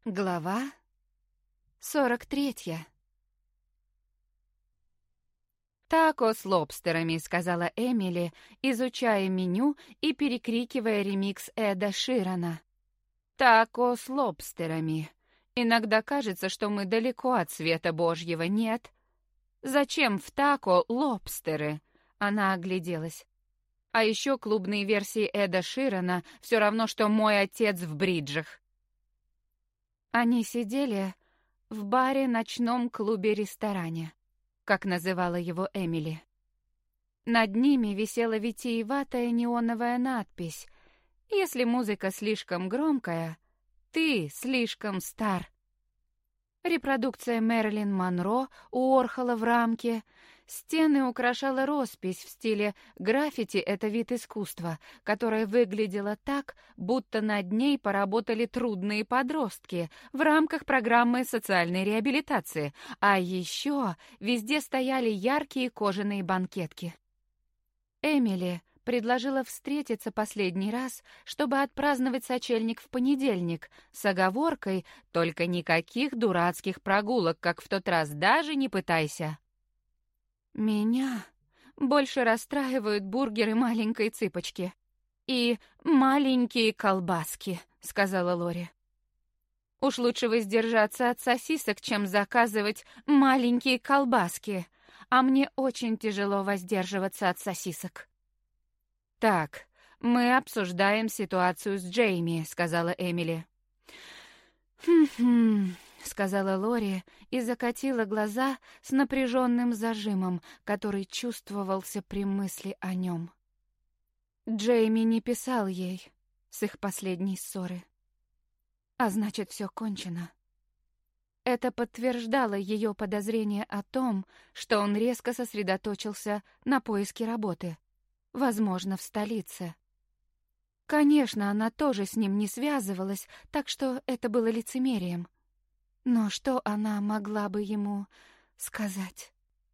Глава 43. «Тако с лобстерами», — сказала Эмили, изучая меню и перекрикивая ремикс Эда Ширана. «Тако с лобстерами. Иногда кажется, что мы далеко от света Божьего, нет? Зачем в тако лобстеры?» Она огляделась. А еще клубные версии Эда Ширана все равно, что «Мой отец в бриджах». Они сидели в баре-ночном клубе-ресторане, как называла его Эмили. Над ними висела витиеватая неоновая надпись: «Если музыка слишком громкая, ты слишком стар». Репродукция Мэрилин Монро у Орхола в рамке. Стены украшала роспись в стиле граффити — это вид искусства, которая выглядела так, будто над ней поработали трудные подростки в рамках программы социальной реабилитации, а еще везде стояли яркие кожаные банкетки. Эмили предложила встретиться последний раз, чтобы отпраздновать сочельник в понедельник, с оговоркой: только никаких дурацких прогулок, как в тот раз, даже не пытайся. «Меня больше расстраивают бургеры маленькой цыпочки и маленькие колбаски», — сказала Лори. «Уж лучше воздержаться от сосисок, чем заказывать маленькие колбаски, а мне очень тяжело воздерживаться от сосисок». «Так, мы обсуждаем ситуацию с Джейми», — сказала Эмили. «Хм-хм», — сказала Лори и закатила глаза с напряженным зажимом, который чувствовался при мысли о нем. Джейми не писал ей с их последней ссоры. А значит, все кончено. Это подтверждало ее подозрение о том, что он резко сосредоточился на поиске работы, возможно, в столице. Конечно, она тоже с ним не связывалась, так что это было лицемерием. Но что она могла бы ему сказать?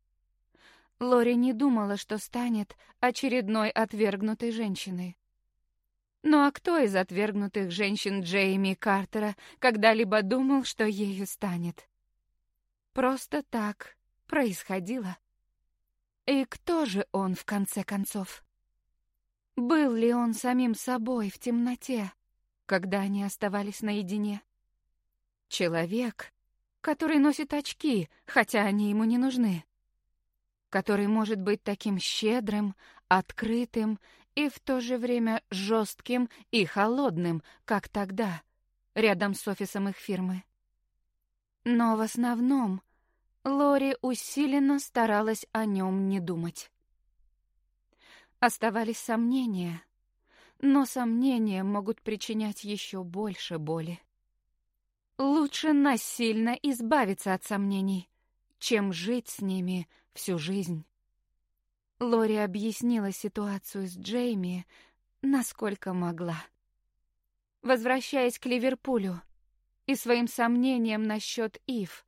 Лори не думала, что станет очередной отвергнутой женщиной. Ну а кто из отвергнутых женщин Джейми Картера когда-либо думал, что ею станет? Просто так происходило. И кто же он, в конце концов? Был ли он самим собой в темноте, когда они оставались наедине? Человек, который носит очки, хотя они ему не нужны. Который может быть таким щедрым, открытым и в то же время жестким и холодным, как тогда, рядом с офисом их фирмы. Но в основном Лори усиленно старалась о нем не думать. Оставались сомнения, но сомнения могут причинять еще больше боли. Лучше насильно избавиться от сомнений, чем жить с ними всю жизнь. Лори объяснила ситуацию с Джейми, насколько могла. Возвращаясь к Ливерпулю и своим сомнениям насчет Ив,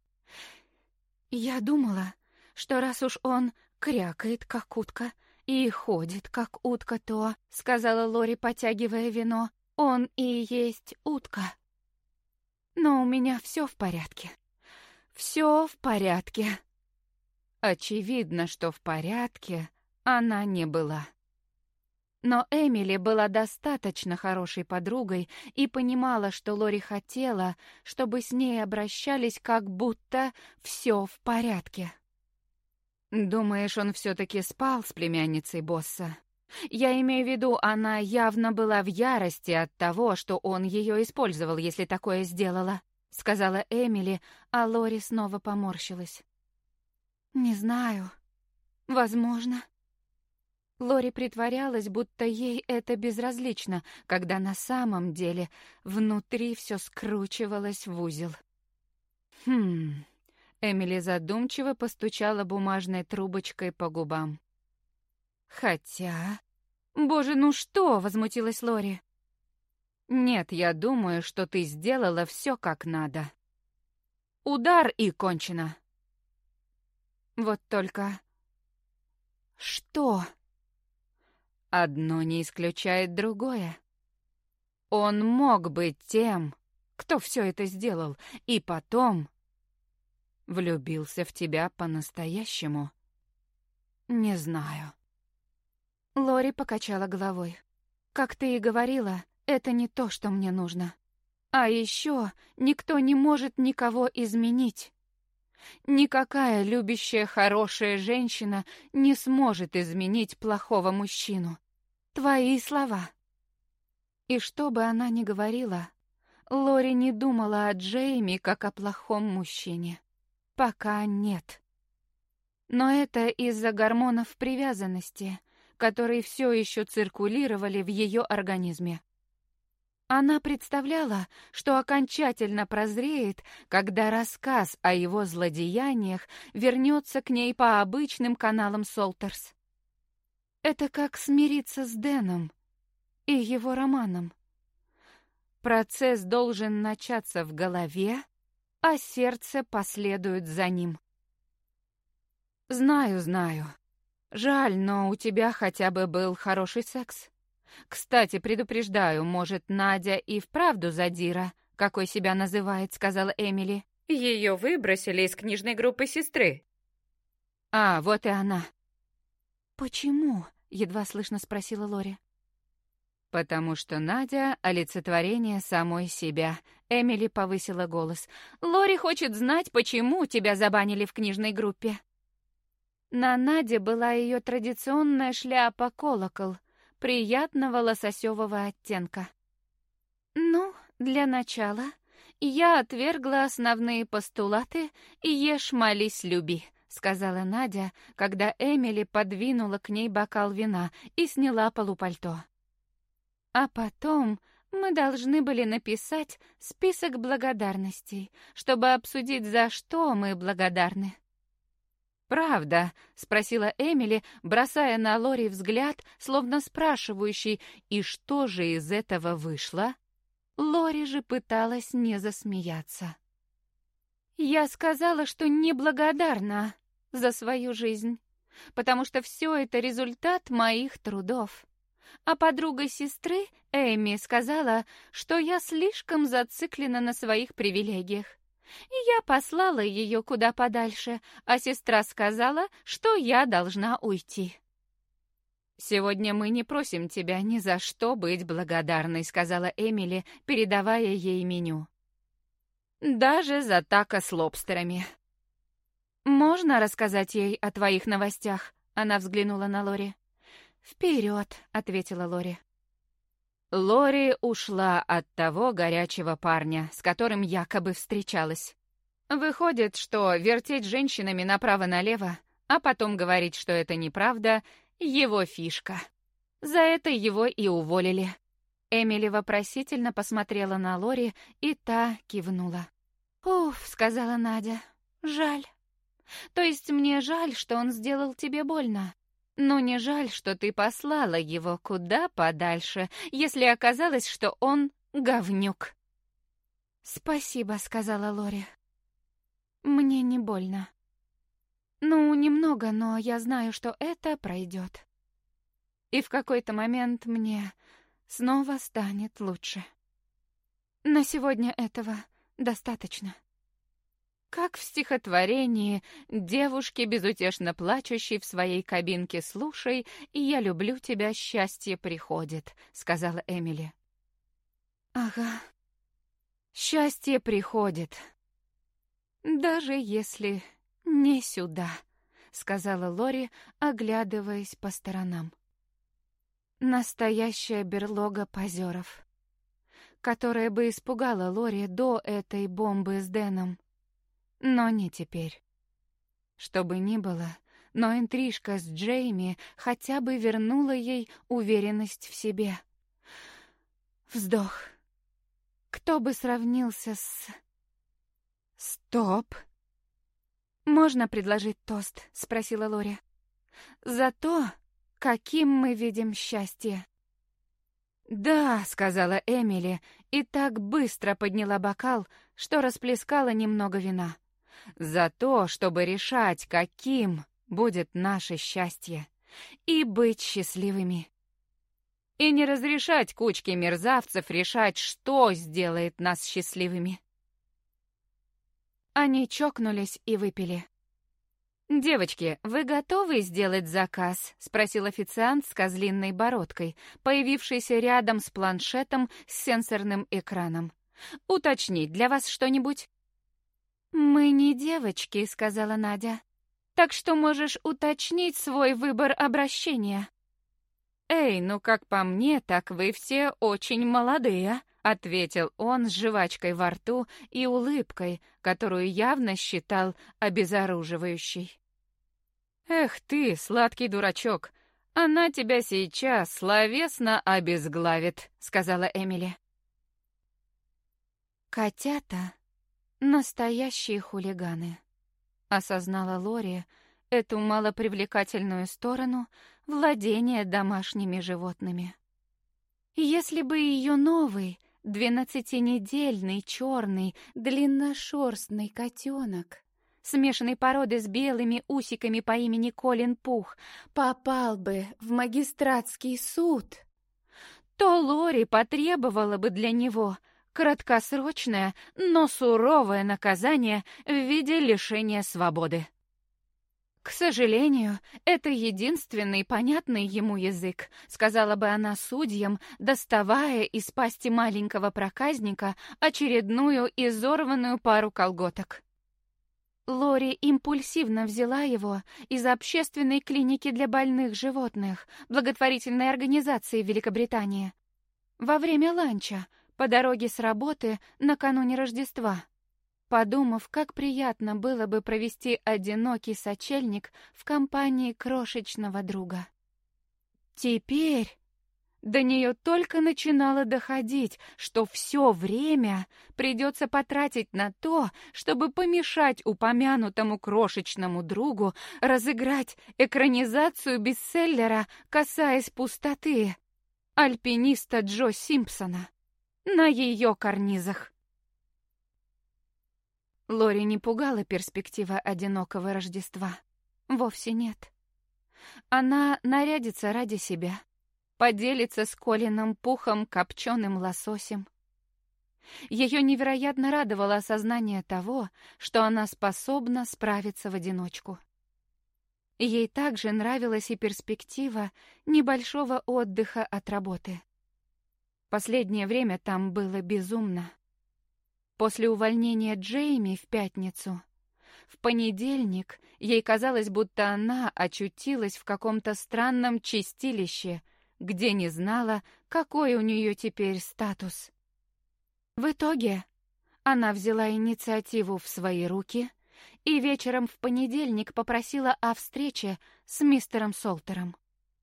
я думала, что раз уж он крякает, как утка, и ходит, как утка, то, — сказала Лори, потягивая вино, — он и есть утка. Но у меня все в порядке. Все в порядке. Очевидно, что в порядке она не была. Но Эмили была достаточно хорошей подругой и понимала, что Лори хотела, чтобы с ней обращались, как будто все в порядке. «Думаешь, он все-таки спал с племянницей босса? Я имею в виду, она явно была в ярости от того, что он ее использовал, если такое сделала», — сказала Эмили, а Лори снова поморщилась. «Не знаю. Возможно». Лори притворялась, будто ей это безразлично, когда на самом деле внутри все скручивалось в узел. Эмили задумчиво постучала бумажной трубочкой по губам. «Хотя...» «Боже, ну что?» — возмутилась Лори. «Нет, я думаю, что ты сделала все как надо. Удар и кончено». Вот только... Что? Одно не исключает другое. Он мог быть тем, кто все это сделал, и потом влюбился в тебя по-настоящему? Не знаю. Лори покачала головой. Как ты и говорила, это не то, что мне нужно. А еще никто не может никого изменить. Никакая любящая, хорошая женщина не сможет изменить плохого мужчину. Твои слова. И что бы она ни говорила, Лори не думала о Джейми как о плохом мужчине. Пока нет. Но это из-за гормонов привязанности, которые все еще циркулировали в ее организме. Она представляла, что окончательно прозреет, когда рассказ о его злодеяниях вернется к ней по обычным каналам Солтерс. Это как смириться с Дэном и его романом. Процесс должен начаться в голове, а сердце последует за ним. Знаю. Жаль, но у тебя хотя бы был хороший секс. Кстати, предупреждаю, может, Надя и вправду задира, какой себя называет, сказала Эмили. Ее выбросили из книжной группы сестры. А, вот и она. Почему? Едва слышно спросила Лори. Потому что Надя — олицетворение самой себя. Эмили повысила голос. Лори хочет знать, почему тебя забанили в книжной группе. На Наде была ее традиционная шляпа-колокол, приятного лососевого оттенка. Ну, для начала я отвергла основные постулаты «ешь, молись, люби», сказала Надя, когда Эмили подвинула к ней бокал вина и сняла полупальто. А потом мы должны были написать список благодарностей, чтобы обсудить, за что мы благодарны. «Правда?» — спросила Эмили, бросая на Лори взгляд, словно спрашивающий, и что же из этого вышло? Лори же пыталась не засмеяться. «Я сказала, что неблагодарна за свою жизнь, потому что все это результат моих трудов. А подруга сестры, Эми, сказала, что я слишком зациклена на своих привилегиях. И я послала ее куда подальше, а сестра сказала, что я должна уйти. «Сегодня мы не просим тебя ни за что быть благодарной», — сказала Эмили, передавая ей меню. «Даже за тако с лобстерами». «Можно рассказать ей о твоих новостях?» — она взглянула на Лори. «Вперед», — ответила Лори. Лори ушла от того горячего парня, с которым якобы встречалась. Выходит, что вертеть женщинами направо-налево, а потом говорить, что это неправда, его фишка. За это его и уволили. Эмили вопросительно посмотрела на Лори, и та кивнула. «Уф», — сказала Надя, — «жаль. То есть мне жаль, что он сделал тебе больно. Но не жаль, что ты послала его куда подальше, если оказалось, что он говнюк». «Спасибо», — сказала Лори. «Мне не больно. Ну, немного, но я знаю, что это пройдет. И в какой-то момент мне снова станет лучше. На сегодня этого достаточно». Как в стихотворении девушки, безутешно плачущей в своей кабинке: «Слушай, и я люблю тебя, счастье приходит», — сказала Эмили. «Ага, счастье приходит. Даже если не сюда», — сказала Лори, оглядываясь по сторонам. Настоящая берлога позеров, которая бы испугала Лори до этой бомбы с Дэном. Но не теперь. Что бы ни было, но интрижка с Джейми хотя бы вернула ей уверенность в себе. Вздох. Кто бы сравнился с... Стоп. «Можно предложить тост?» — спросила Лори. «За то, каким мы видим счастье». «Да», — сказала Эмили, и так быстро подняла бокал, что расплескала немного вина. «За то, чтобы решать, каким будет наше счастье, и быть счастливыми». и не разрешать кучке мерзавцев решать, что сделает нас счастливыми. Они чокнулись и выпили. «Девочки, вы готовы сделать заказ?» — спросил официант с козлиной бородкой, появившийся рядом с планшетом с сенсорным экраном. «Уточнить для вас что-нибудь?» «Мы не девочки», — сказала Надя. «Так что можешь уточнить свой выбор обращения». «Эй, ну как по мне, так вы все очень молодые», — ответил он с жвачкой во рту и улыбкой, которую явно считал обезоруживающей. «Эх ты, сладкий дурачок, она тебя сейчас словесно обезглавит», — сказала Эмили. «Котята — настоящие хулиганы», — осознала Лори эту малопривлекательную сторону владения домашними животными. Если бы ее новый, 12-недельный, черный, длинношерстный котенок, смешанной породы с белыми усиками по имени Колин Пух, попал бы в магистратский суд, то Лори потребовала бы для него краткосрочное, но суровое наказание в виде лишения свободы. «К сожалению, это единственный понятный ему язык», — сказала бы она судьям, доставая из пасти маленького проказника очередную изорванную пару колготок. Лори импульсивно взяла его из общественной клиники для больных животных, благотворительной организации в Великобритании, во время ланча по дороге с работы накануне Рождества, подумав, как приятно было бы провести одинокий сочельник в компании крошечного друга. Теперь до нее только начинало доходить, что все время придется потратить на то, чтобы помешать упомянутому крошечному другу разыграть экранизацию бестселлера «Касаясь пустоты» альпиниста Джо Симпсона на ее карнизах. Лори не пугала перспектива одинокого Рождества. Вовсе нет. Она нарядится ради себя, поделится с Колином Пухом копченым лососем. Ее невероятно радовало осознание того, что она способна справиться в одиночку. Ей также нравилась и перспектива небольшого отдыха от работы. Последнее время там было безумно. После увольнения Джейми в пятницу, в понедельник ей казалось, будто она очутилась в каком-то странном чистилище, где не знала, какой у нее теперь статус. В итоге она взяла инициативу в свои руки и вечером в понедельник попросила о встрече с мистером Солтером.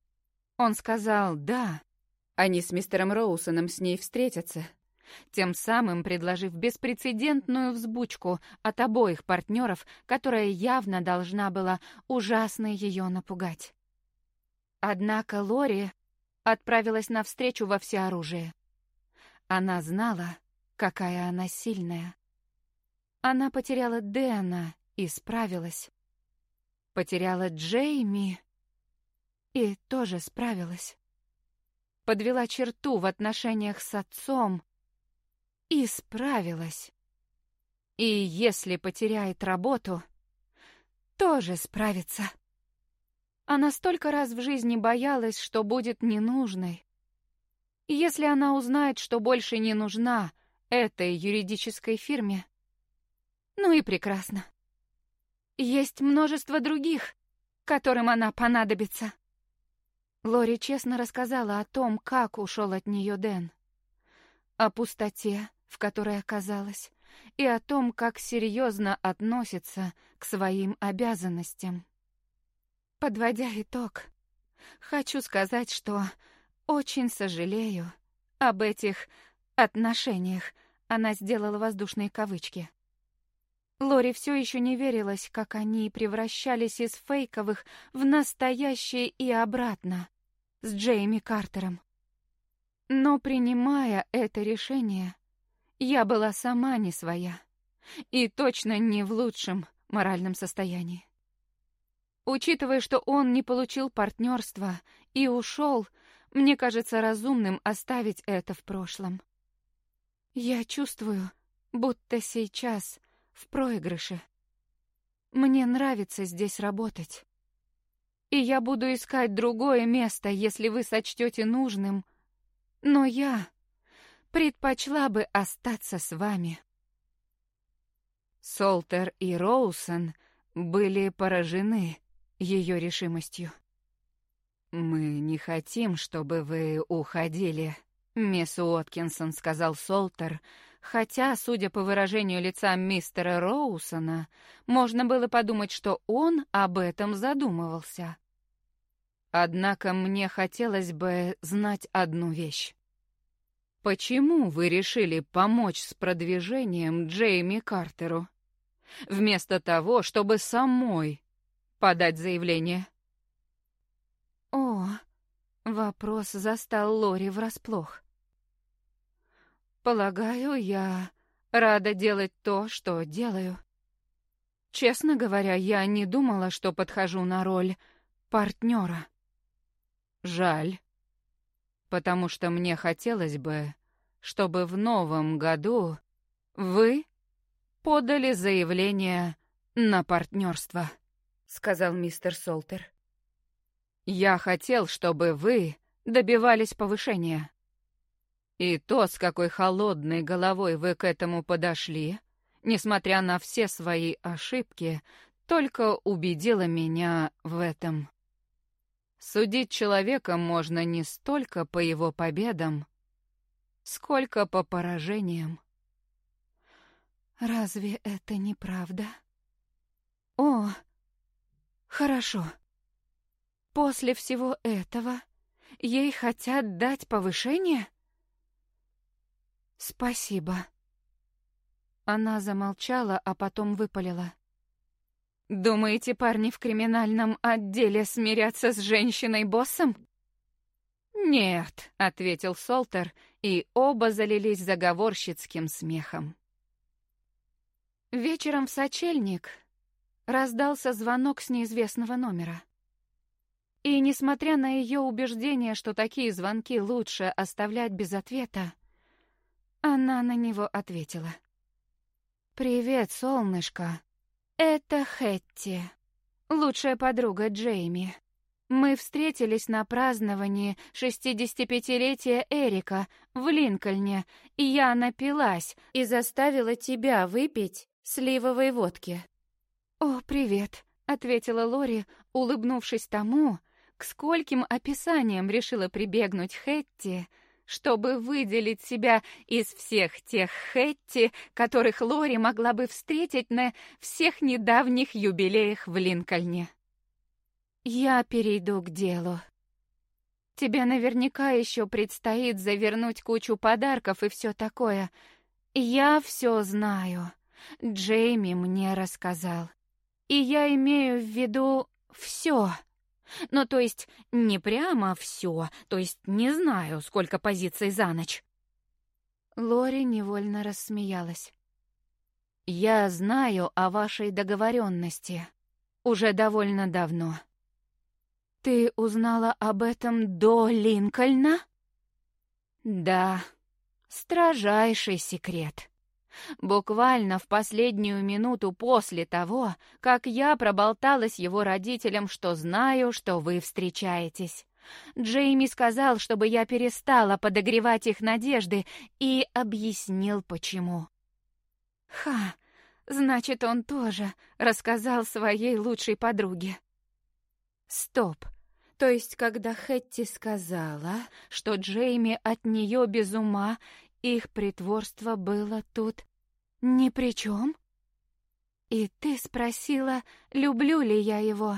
Он сказал «да», они с мистером Роусоном с ней встретятся, тем самым предложив беспрецедентную взбучку от обоих партнеров, которая явно должна была ужасно ее напугать. Однако Лори отправилась навстречу во всеоружие. Она знала, какая она сильная. Она потеряла Дэна и справилась. Потеряла Джейми и тоже справилась. Подвела черту в отношениях с отцом и справилась. И если потеряет работу, тоже справится. Она столько раз в жизни боялась, что будет ненужной. И если она узнает, что больше не нужна этой юридической фирме, ну и прекрасно. Есть множество других, которым она понадобится. Лори честно рассказала о том, как ушел от нее Дэн, о пустоте, в которой оказалась, и о том, как серьезно относится к своим обязанностям. Подводя итог, хочу сказать, что очень сожалею об этих отношениях. Она сделала воздушные кавычки. Лори все еще не верилась, как они превращались из фейковых в настоящие и обратно, с Джейми Картером. Но, принимая это решение, я была сама не своя и точно не в лучшем моральном состоянии. Учитывая, что он не получил партнерства и ушел, Мне кажется разумным оставить это в прошлом. Я чувствую, будто сейчас в проигрыше. Мне нравится здесь работать. И я буду искать другое место, если вы сочтете нужным. Но я предпочла бы остаться с вами. Солтер и Роусон были поражены ее решимостью. «Мы не хотим, чтобы вы уходили, мисс Уоткинсон», — сказал Солтер, хотя, судя по выражению лица мистера Роусона, можно было подумать, что он об этом задумывался. «Однако мне хотелось бы знать одну вещь. Почему вы решили помочь с продвижением Джейми Картеру, вместо того, чтобы самой подать заявление?» О, вопрос застал Лори врасплох. Полагаю, я рада делать то, что делаю. Честно говоря, я не думала, что подхожу на роль партнера. Жаль, потому что мне хотелось бы, чтобы в новом году вы подали заявление на партнерство, сказал мистер Солтер. Я хотел, чтобы вы добивались повышения. И то, с какой холодной головой вы к этому подошли, несмотря на все свои ошибки, только убедило меня в этом. Судить человека можно не столько по его победам, сколько по поражениям. Разве это не правда? О, хорошо. После всего этого ей хотят дать повышение? Спасибо. Она замолчала, а потом выпалила. Думаете, парни в криминальном отделе смирятся с женщиной-боссом? Нет, ответил Солтер, и оба залились заговорщицким смехом. Вечером в сочельник раздался звонок с неизвестного номера. И, несмотря на ее убеждение, что такие звонки лучше оставлять без ответа, она на него ответила. «Привет, солнышко. Это Хэтти, лучшая подруга Джейми. Мы встретились на праздновании 65-летия Эрика в Линкольне, и я напилась и заставила тебя выпить сливовой водки». «О, привет», — ответила Лори, улыбнувшись тому, к скольким описаниям решила прибегнуть Хэтти, чтобы выделить себя из всех тех Хэтти, которых Лори могла бы встретить на всех недавних юбилеях в Линкольне. «Я перейду к делу. Тебе наверняка еще предстоит завернуть кучу подарков и все такое. Я все знаю. Джейми мне рассказал. И я имею в виду все. Ну, то есть не прямо все, то есть не знаю, сколько позиций за ночь». Лори невольно рассмеялась. «Я знаю о вашей договоренности уже довольно давно». «Ты узнала об этом до Линкольна?» «Да, строжайший секрет. Буквально в последнюю минуту после того, как я проболталась его родителям, что знаю, что вы встречаетесь. Джейми сказал, чтобы я перестала подогревать их надежды, и объяснил, почему». «Ха, значит, он тоже рассказал своей лучшей подруге». «Стоп. То есть, когда Хэтти сказала, что Джейми от нее без ума, их притворство было тут ни при чем? И ты спросила, люблю ли я его?»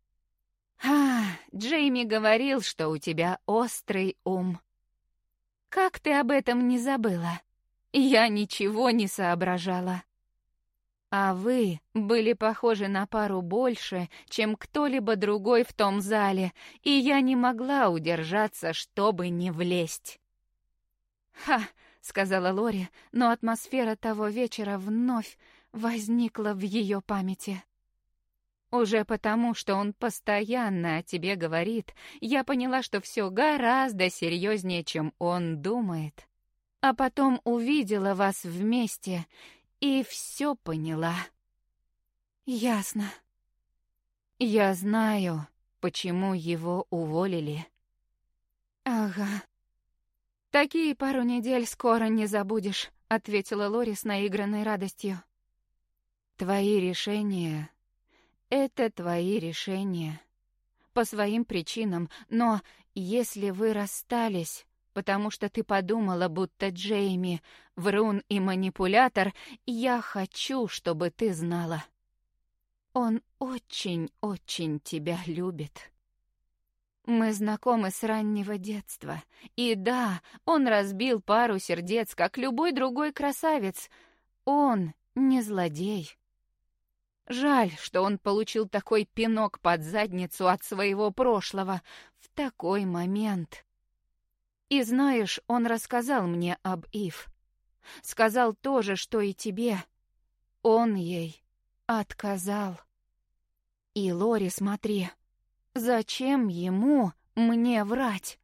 Джейми говорил, что у тебя острый ум. Как ты об этом не забыла? Я ничего не соображала. А вы были похожи на пару больше, чем кто-либо другой в том зале, и я не могла удержаться, чтобы не влезть. «Ха!» — сказала Лори, но атмосфера того вечера вновь возникла в ее памяти. Уже потому, что он постоянно о тебе говорит, я поняла, что все гораздо серьезнее, чем он думает. А потом увидела вас вместе и все поняла. Ясно. Я знаю, почему его уволили. Ага. Такие пару недель скоро не забудешь, ответила Лори с наигранной радостью. Твои решения — это твои решения. По своим причинам, но если вы расстались, потому что ты подумала, будто Джейми — врун и манипулятор, я хочу, чтобы ты знала. Он очень-очень тебя любит. Мы знакомы с раннего детства. И да, он разбил пару сердец, как любой другой красавец. Он не злодей. Жаль, что он получил такой пинок под задницу от своего прошлого в такой момент. И знаешь, он рассказал мне об Ив. Сказал то же, что и тебе. Он ей отказал. И, Лори, смотри, зачем ему мне врать?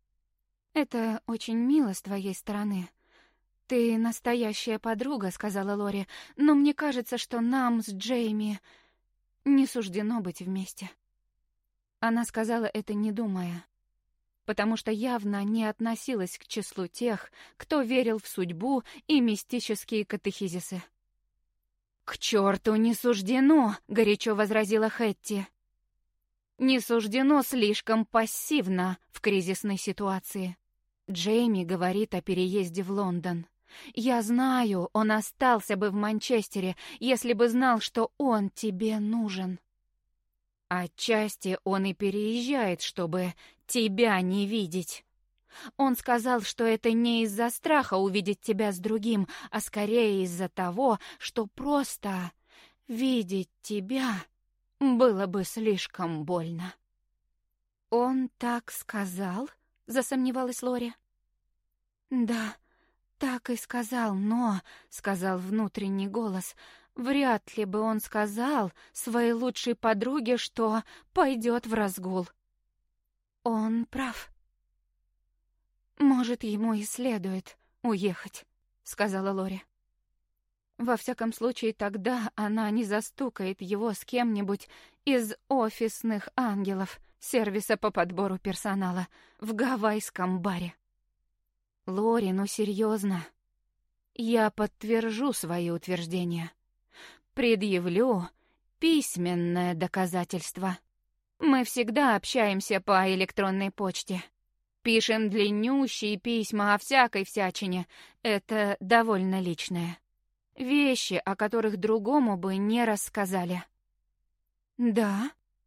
Это очень мило с твоей стороны. Ты настоящая подруга, сказала Лори, но мне кажется, что нам с Джейми не суждено быть вместе. Она сказала это не думая, потому что явно не относилась к числу тех, кто верил в судьбу и мистические катехизисы. «К черту не суждено!» — горячо возразила Хэтти. «Не суждено слишком пассивно в кризисной ситуации. Джейми говорит о переезде в Лондон. Я знаю, он остался бы в Манчестере, если бы знал, что он тебе нужен. Отчасти он и переезжает, чтобы тебя не видеть. Он сказал, что это не из-за страха увидеть тебя с другим, а скорее из-за того, что просто видеть тебя было бы слишком больно». «Он так сказал?» — засомневалась Лори. «Да, так и сказал, но, — сказал внутренний голос, — вряд ли бы он сказал своей лучшей подруге, что пойдет в разгул. Он прав. Может, ему и следует уехать», — сказала Лори. Во всяком случае, тогда она не застукает его с кем-нибудь из офисных ангелов, сервиса по подбору персонала, в гавайском баре. Лори, ну серьезно. Я подтвержу свои утверждения. Предъявлю письменное доказательство. Мы всегда общаемся по электронной почте. Пишем длиннющие письма о всякой всячине. Это довольно личное. Вещи, о которых другому бы не рассказали. Да?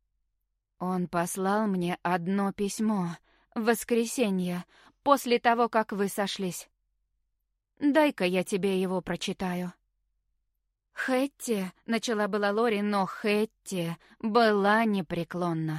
Он послал мне одно письмо в воскресенье, после того, как вы сошлись. Дай-ка я тебе его прочитаю. Хэтти, начала была Лори, но Хэтти была непреклонна.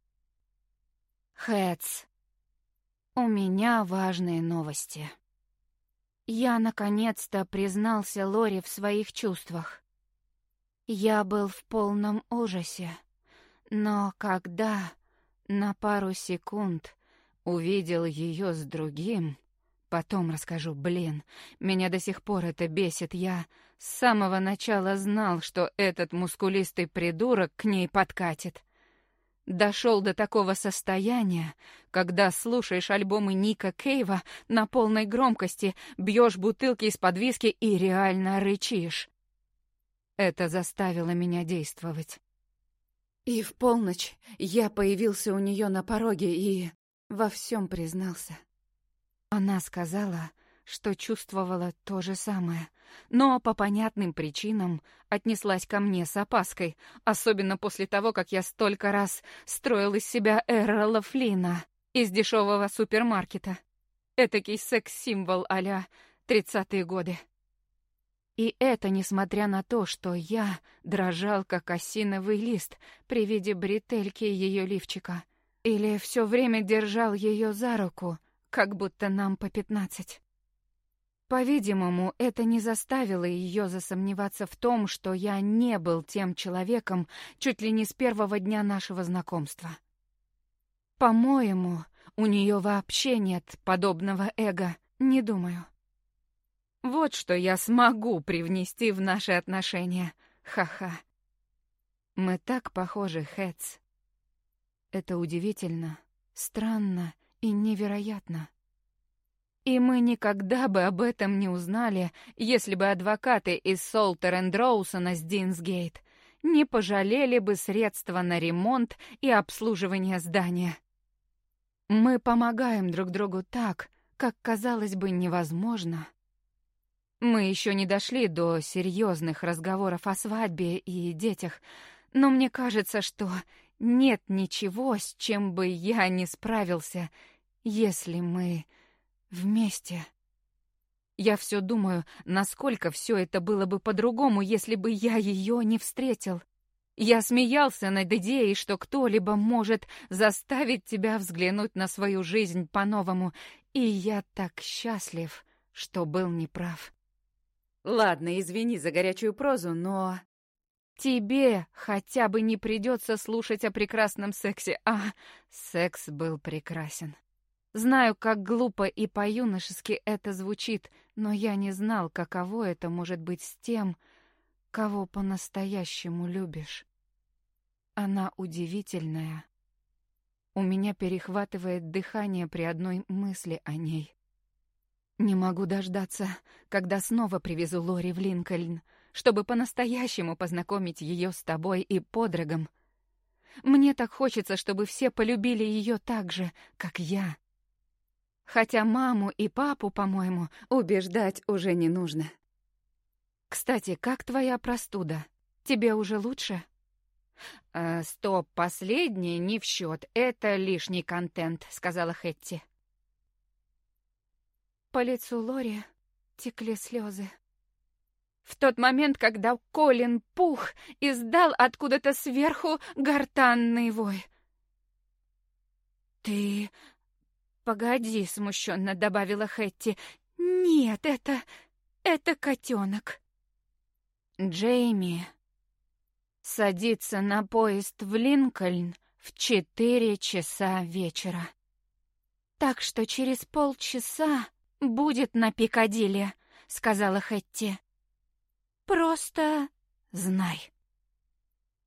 Хэтс, у меня важные новости. Я наконец-то признался Лори в своих чувствах. Я был в полном ужасе, но когда на пару секунд увидел ее с другим... Потом расскажу, меня до сих пор это бесит. Я с самого начала знал, что этот мускулистый придурок к ней подкатит. Дошел до такого состояния, когда слушаешь альбомы Ника Кейва на полной громкости, бьешь бутылки из-под виски и реально рычишь. Это заставило меня действовать. И в полночь я появился у нее на пороге и во всем признался. Она сказала, что чувствовала то же самое, но по понятным причинам отнеслась ко мне с опаской, особенно после того, как я столько раз строил из себя Эррола Флина из дешевого супермаркета. Этакий секс-символ а-ля 30-е годы. И это несмотря на то, что я дрожал, как осиновый лист при виде бретельки ее лифчика, или все время держал ее за руку, как будто нам по 15. По-видимому, это не заставило ее засомневаться в том, что я не был тем человеком чуть ли не с первого дня нашего знакомства. По-моему, у нее вообще нет подобного эго, не думаю. Вот что я смогу привнести в наши отношения. Ха-ха. Мы так похожи, Хэтс. Это удивительно, странно и невероятно. И мы никогда бы об этом не узнали, если бы адвокаты из Солтер энд Роусона с Динсгейт не пожалели бы средства на ремонт и обслуживание здания. Мы помогаем друг другу так, как, казалось бы, невозможно. Мы еще не дошли до серьезных разговоров о свадьбе и детях, но мне кажется, что нет ничего, с чем бы я не справился, если мы вместе. Я все думаю, насколько все это было бы по-другому, если бы я ее не встретил. Я смеялся над идеей, что кто-либо может заставить тебя взглянуть на свою жизнь по-новому, и я так счастлив, что был неправ. Ладно, извини за горячую прозу, но тебе хотя бы не придется слушать о прекрасном сексе. А, секс был прекрасен. Знаю, как глупо и по-юношески это звучит, но я не знал, каково это может быть с тем, кого по-настоящему любишь. Она удивительная. У меня перехватывает дыхание при одной мысли о ней. Не могу дождаться, когда снова привезу Лори в Линкольн, чтобы по-настоящему познакомить ее с тобой и подругом. Мне так хочется, чтобы все полюбили ее так же, как я. Хотя маму и папу, по-моему, убеждать уже не нужно. Кстати, как твоя простуда? Тебе уже лучше? Стоп, последнее не в счет. Это лишний контент, сказала Хэтти. По лицу Лори текли слезы. В тот момент, когда Колин Пух издал откуда-то сверху гортанный вой. «Ты... погоди», — смущенно добавила Хэтти. «Нет, это котенок». Джейми садится на поезд в Линкольн в 4 часа вечера. Так что через полчаса будет на Пикадилли, сказала Хэтти. Просто знай.